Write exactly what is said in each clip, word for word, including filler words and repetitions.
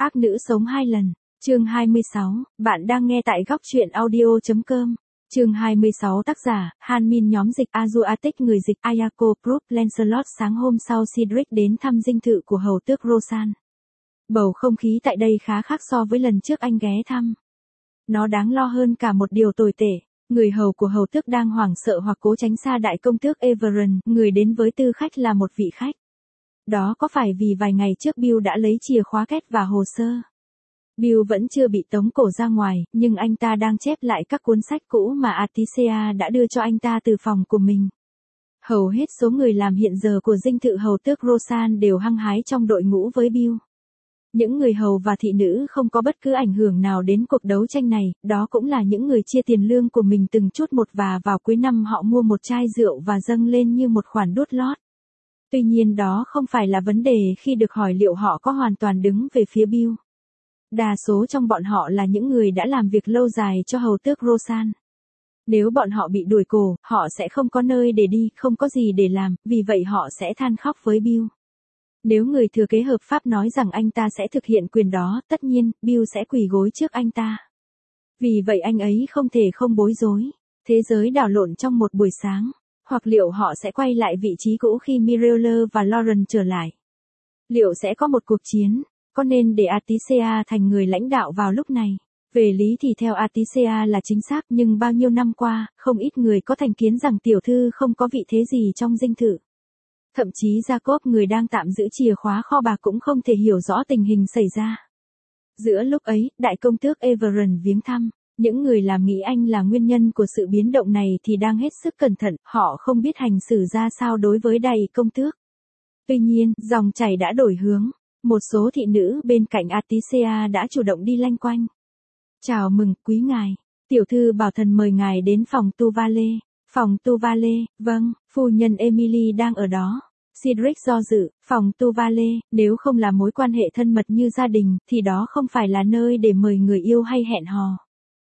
Ác nữ sống hai lần. Chương hai mươi sáu, bạn đang nghe tại góc truyện audio chấm com. Chương hai mươi sáu tác giả, Han Min nhóm dịch Azuatic người dịch Ayako Group Lancelot sáng hôm sau Cedric đến thăm dinh thự của hầu tước Rosan. Bầu không khí tại đây khá khác so với lần trước anh ghé thăm. Nó đáng lo hơn cả một điều tồi tệ. Người hầu của hầu tước đang hoảng sợ hoặc cố tránh xa đại công tước Everon, người đến với tư khách là một vị khách. Đó có phải vì vài ngày trước Bill đã lấy chìa khóa két và hồ sơ? Bill vẫn chưa bị tống cổ ra ngoài, nhưng anh ta đang chép lại các cuốn sách cũ mà Atisea đã đưa cho anh ta từ phòng của mình. Hầu hết số người làm hiện giờ của dinh thự hầu tước Rosan đều hăng hái trong đội ngũ với Bill. Những người hầu và thị nữ không có bất cứ ảnh hưởng nào đến cuộc đấu tranh này, đó cũng là những người chia tiền lương của mình từng chút một và vào cuối năm họ mua một chai rượu và dâng lên như một khoản đút lót. Tuy nhiên đó không phải là vấn đề khi được hỏi liệu họ có hoàn toàn đứng về phía Bill. Đa số trong bọn họ là những người đã làm việc lâu dài cho hầu tước Rosan. Nếu bọn họ bị đuổi cổ, họ sẽ không có nơi để đi, không có gì để làm, vì vậy họ sẽ than khóc với Bill. Nếu người thừa kế hợp pháp nói rằng anh ta sẽ thực hiện quyền đó, tất nhiên, Bill sẽ quỳ gối trước anh ta. Vì vậy anh ấy không thể không bối rối. Thế giới đảo lộn trong một buổi sáng. Hoặc liệu họ sẽ quay lại vị trí cũ khi Mirella và Lauren trở lại? Liệu sẽ có một cuộc chiến? Có nên để Atisea thành người lãnh đạo vào lúc này? Về lý thì theo Atisea là chính xác, nhưng bao nhiêu năm qua, không ít người có thành kiến rằng tiểu thư không có vị thế gì trong dinh thự. Thậm chí Jacob, người đang tạm giữ chìa khóa kho bạc, cũng không thể hiểu rõ tình hình xảy ra. Giữa lúc ấy, đại công tước Everon viếng thăm. Những người làm nghĩ anh là nguyên nhân của sự biến động này thì đang hết sức cẩn thận, họ không biết hành xử ra sao đối với đại công tước. Tuy nhiên, dòng chảy đã đổi hướng. Một số thị nữ bên cạnh Atisea đã chủ động đi lanh quanh. Chào mừng, quý ngài. Tiểu thư bảo thần mời ngài đến phòng Tuvale. Phòng Tuvale, vâng, phu nhân Emily đang ở đó. Cedric do dự, phòng Tuvale, nếu không là mối quan hệ thân mật như gia đình, thì đó không phải là nơi để mời người yêu hay hẹn hò.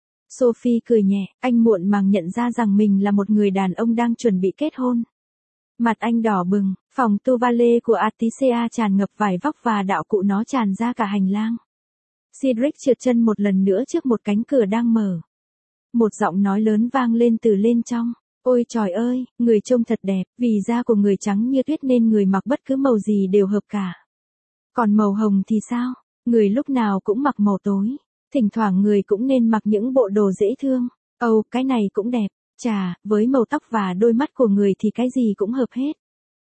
Sophie cười nhẹ, anh muộn màng nhận ra rằng mình là một người đàn ông đang chuẩn bị kết hôn. Mặt anh đỏ bừng, phòng Tuvale của Atisea tràn ngập vải vóc và đạo cụ nó tràn ra cả hành lang. Cedric trượt chân một lần nữa trước một cánh cửa đang mở. Một giọng nói lớn vang lên từ bên trong. Ôi trời ơi, người trông thật đẹp, vì da của người trắng như tuyết nên người mặc bất cứ màu gì đều hợp cả. Còn màu hồng thì sao? Người lúc nào cũng mặc màu tối. Thỉnh thoảng người cũng nên mặc những bộ đồ dễ thương. Ồ, oh, cái này cũng đẹp. Chà, với màu tóc và đôi mắt của người thì cái gì cũng hợp hết.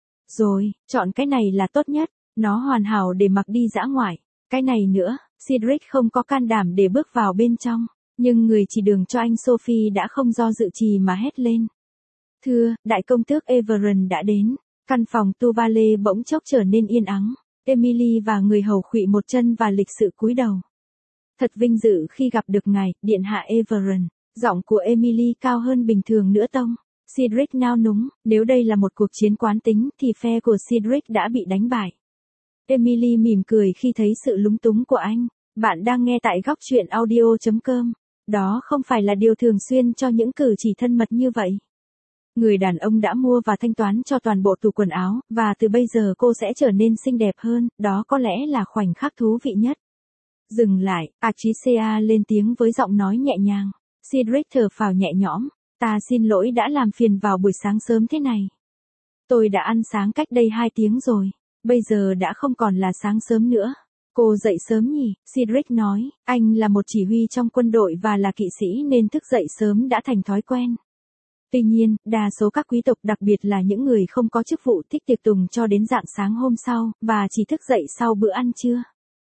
Rồi, chọn cái này là tốt nhất. Nó hoàn hảo để mặc đi dã ngoại. Cái này nữa, Cedric không có can đảm để bước vào bên trong. Nhưng người chỉ đường cho anh Sophie đã không do dự trì mà hét lên. Thưa, đại công tước Everon đã đến. Căn phòng Tuvale bỗng chốc trở nên yên ắng. Emily và người hầu khuỵu một chân và lịch sự cúi đầu. Thật vinh dự khi gặp được ngài, điện hạ Everon. Giọng của Emily cao hơn bình thường nữa tông. Cedric nao núng, nếu đây là một cuộc chiến quán tính thì phe của Cedric đã bị đánh bại. Emily mỉm cười khi thấy sự lúng túng của anh. Bạn đang nghe tại góc truyện audio chấm com. Đó không phải là điều thường xuyên cho những cử chỉ thân mật như vậy. Người đàn ông đã mua và thanh toán cho toàn bộ tủ quần áo, và từ bây giờ cô sẽ trở nên xinh đẹp hơn, đó có lẽ là khoảnh khắc thú vị nhất. Dừng lại, Atisea lên tiếng với giọng nói nhẹ nhàng. Cedric thở phào nhẹ nhõm, ta xin lỗi đã làm phiền vào buổi sáng sớm thế này. Tôi đã ăn sáng cách đây hai tiếng rồi, bây giờ đã không còn là sáng sớm nữa. Cô dậy sớm nhỉ, Cedric nói, anh là một chỉ huy trong quân đội và là kỵ sĩ nên thức dậy sớm đã thành thói quen. Tuy nhiên, đa số các quý tộc đặc biệt là những người không có chức vụ thích tiệc tùng cho đến rạng sáng hôm sau, và chỉ thức dậy sau bữa ăn trưa.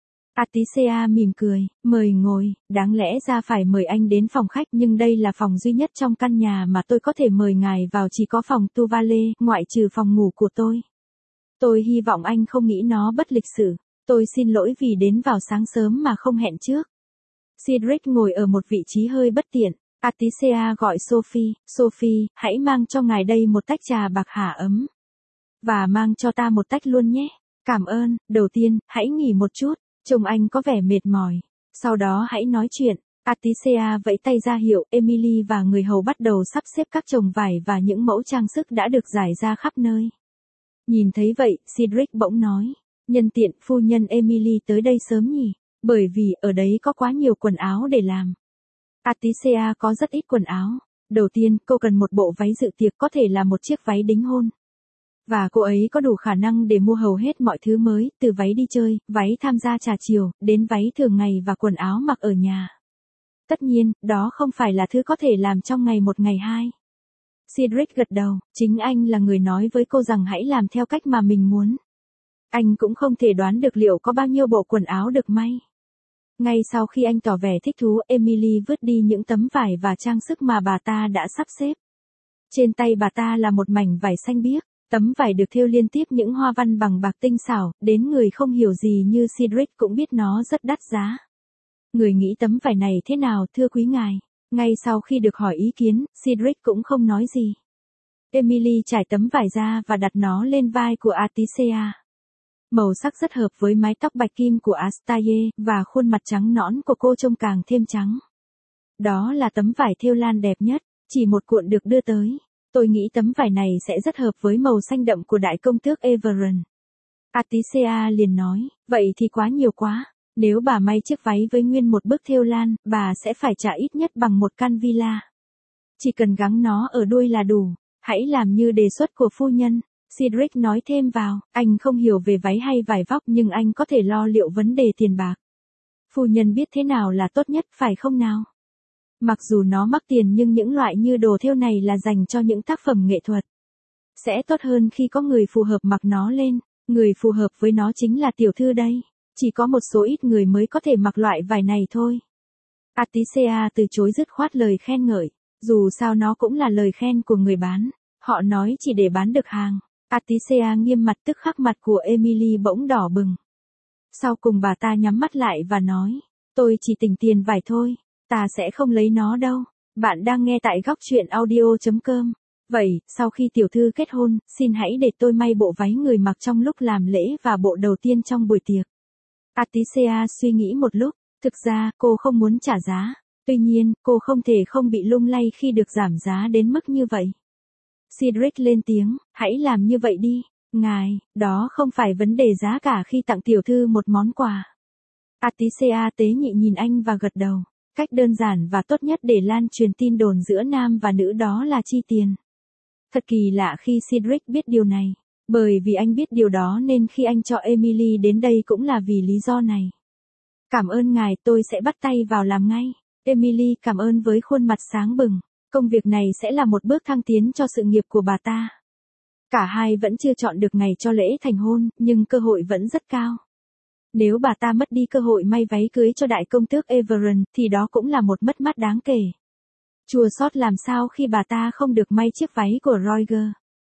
Atisea mỉm cười, mời ngồi, đáng lẽ ra phải mời anh đến phòng khách nhưng đây là phòng duy nhất trong căn nhà mà tôi có thể mời ngài vào, chỉ có phòng Tuvale, ngoại trừ phòng ngủ của tôi. Tôi hy vọng anh không nghĩ nó bất lịch sự. Tôi xin lỗi vì đến vào sáng sớm mà không hẹn trước. Cedric ngồi ở một vị trí hơi bất tiện. Atisea gọi Sophie, Sophie, hãy mang cho ngài đây một tách trà bạc hà ấm. Và mang cho ta một tách luôn nhé. Cảm ơn, đầu tiên, hãy nghỉ một chút, trông anh có vẻ mệt mỏi. Sau đó hãy nói chuyện. Atisea vẫy tay ra hiệu, Emily và người hầu bắt đầu sắp xếp các chồng vải và những mẫu trang sức đã được rải ra khắp nơi. Nhìn thấy vậy, Cedric bỗng nói. Nhân tiện, phu nhân Emily tới đây sớm nhỉ? Bởi vì ở đấy có quá nhiều quần áo để làm. Atisea có rất ít quần áo. Đầu tiên, cô cần một bộ váy dự tiệc, có thể là một chiếc váy đính hôn. Và cô ấy có đủ khả năng để mua hầu hết mọi thứ mới, từ váy đi chơi, váy tham gia trà chiều, đến váy thường ngày và quần áo mặc ở nhà. Tất nhiên, đó không phải là thứ có thể làm trong ngày một ngày hai. Cedric gật đầu, chính anh là người nói với cô rằng hãy làm theo cách mà mình muốn. Anh cũng không thể đoán được liệu có bao nhiêu bộ quần áo được may. Ngay sau khi anh tỏ vẻ thích thú, Emily vứt đi những tấm vải và trang sức mà bà ta đã sắp xếp. Trên tay bà ta là một mảnh vải xanh biếc, tấm vải được thêu liên tiếp những hoa văn bằng bạc tinh xảo, đến người không hiểu gì như Cedric cũng biết nó rất đắt giá. Người nghĩ tấm vải này thế nào thưa quý ngài? Ngay sau khi được hỏi ý kiến, Cedric cũng không nói gì. Emily trải tấm vải ra và đặt nó lên vai của Atisea. Màu sắc rất hợp với mái tóc bạch kim của Astaye, và khuôn mặt trắng nõn của cô trông càng thêm trắng. Đó là tấm vải thêu lan đẹp nhất, chỉ một cuộn được đưa tới. Tôi nghĩ tấm vải này sẽ rất hợp với màu xanh đậm của đại công tước Everon. Atisea liền nói, vậy thì quá nhiều quá. Nếu bà may chiếc váy với nguyên một bức thêu lan, bà sẽ phải trả ít nhất bằng một căn villa. Chỉ cần gắn nó ở đuôi là đủ. Hãy làm như đề xuất của phu nhân. Cedric nói thêm vào, anh không hiểu về váy hay vải vóc nhưng anh có thể lo liệu vấn đề tiền bạc. Phu nhân biết thế nào là tốt nhất phải không nào? Mặc dù nó mắc tiền nhưng những loại như đồ thêu này là dành cho những tác phẩm nghệ thuật. Sẽ tốt hơn khi có người phù hợp mặc nó lên, người phù hợp với nó chính là tiểu thư đây. Chỉ có một số ít người mới có thể mặc loại vải này thôi. Atisea từ chối dứt khoát lời khen ngợi, dù sao nó cũng là lời khen của người bán, họ nói chỉ để bán được hàng. Atisea nghiêm mặt tức khắc mặt của Emily bỗng đỏ bừng. Sau cùng bà ta nhắm mắt lại và nói, tôi chỉ tỉnh tiền vải thôi, ta sẽ không lấy nó đâu. Bạn đang nghe tại góc truyện audio chấm com. Vậy, sau khi tiểu thư kết hôn, xin hãy để tôi may bộ váy người mặc trong lúc làm lễ và bộ đầu tiên trong buổi tiệc. Atisea suy nghĩ một lúc, thực ra cô không muốn trả giá, tuy nhiên cô không thể không bị lung lay khi được giảm giá đến mức như vậy. Cedric lên tiếng, hãy làm như vậy đi, ngài, đó không phải vấn đề giá cả khi tặng tiểu thư một món quà. Atisea tế nhị nhìn anh và gật đầu, cách đơn giản và tốt nhất để lan truyền tin đồn giữa nam và nữ đó là chi tiền. Thật kỳ lạ khi Cedric biết điều này. Bởi vì anh biết điều đó nên khi anh cho Emily đến đây cũng là vì lý do này. Cảm ơn ngài, tôi sẽ bắt tay vào làm ngay. Emily cảm ơn với khuôn mặt sáng bừng. Công việc này sẽ là một bước thăng tiến cho sự nghiệp của bà ta. Cả hai vẫn chưa chọn được ngày cho lễ thành hôn, nhưng cơ hội vẫn rất cao. Nếu bà ta mất đi cơ hội may váy cưới cho đại công tước Everon, thì đó cũng là một mất mát đáng kể. Chua xót làm sao khi bà ta không được may chiếc váy của Roger.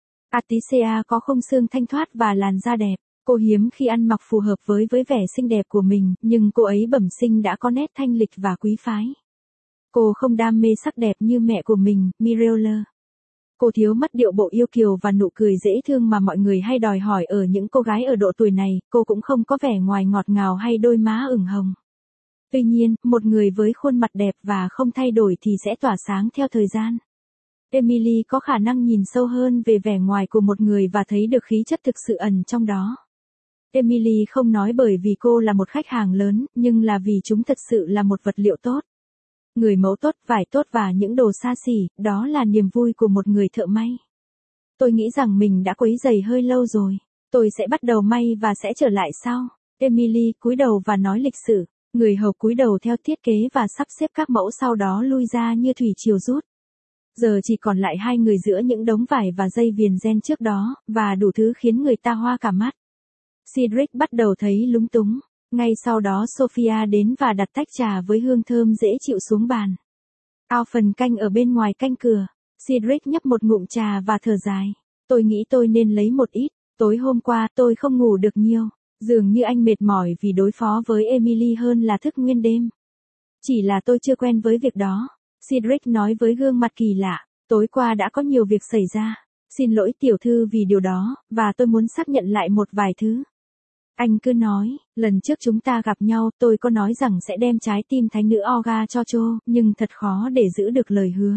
Atisea có khung xương thanh thoát và làn da đẹp. Cô hiếm khi ăn mặc phù hợp với với vẻ xinh đẹp của mình, nhưng cô ấy bẩm sinh đã có nét thanh lịch và quý phái. Cô không đam mê sắc đẹp như mẹ của mình, Mirella. Cô thiếu mất điệu bộ yêu kiều và nụ cười dễ thương mà mọi người hay đòi hỏi ở những cô gái ở độ tuổi này, cô cũng không có vẻ ngoài ngọt ngào hay đôi má ửng hồng. Tuy nhiên, một người với khuôn mặt đẹp và không thay đổi thì sẽ tỏa sáng theo thời gian. Emily có khả năng nhìn sâu hơn về vẻ ngoài của một người và thấy được khí chất thực sự ẩn trong đó. Emily không nói bởi vì cô là một khách hàng lớn, nhưng là vì chúng thật sự là một vật liệu tốt. Người mẫu tốt, vải tốt và những đồ xa xỉ, đó là niềm vui của một người thợ may. Tôi nghĩ rằng mình đã quấy rầy hơi lâu rồi. Tôi sẽ bắt đầu may và sẽ trở lại sau. Emily cúi đầu và nói lịch sự. Người hầu cúi đầu theo thiết kế và sắp xếp các mẫu, sau đó lui ra như thủy triều rút. Giờ chỉ còn lại hai người giữa những đống vải và dây viền ren trước đó, và đủ thứ khiến người ta hoa cả mắt. Cedric bắt đầu thấy lúng túng. Ngay sau đó Sophia đến và đặt tách trà với hương thơm dễ chịu xuống bàn. Ao phần canh ở bên ngoài canh cửa. Cedric nhấp một ngụm trà và thở dài. Tôi nghĩ tôi nên lấy một ít. Tối hôm qua tôi không ngủ được nhiều. Dường như anh mệt mỏi vì đối phó với Emily hơn là thức nguyên đêm. Chỉ là tôi chưa quen với việc đó. Cedric nói với gương mặt kỳ lạ. Tối qua đã có nhiều việc xảy ra. Xin lỗi tiểu thư vì điều đó, và tôi muốn xác nhận lại một vài thứ. Anh cứ nói, lần trước chúng ta gặp nhau tôi có nói rằng sẽ đem trái tim thánh nữ Olga cho Cho, nhưng thật khó để giữ được lời hứa.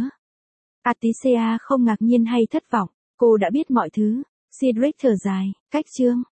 Atisea không ngạc nhiên hay thất vọng, cô đã biết mọi thứ. Cedric thở dài, cách chương.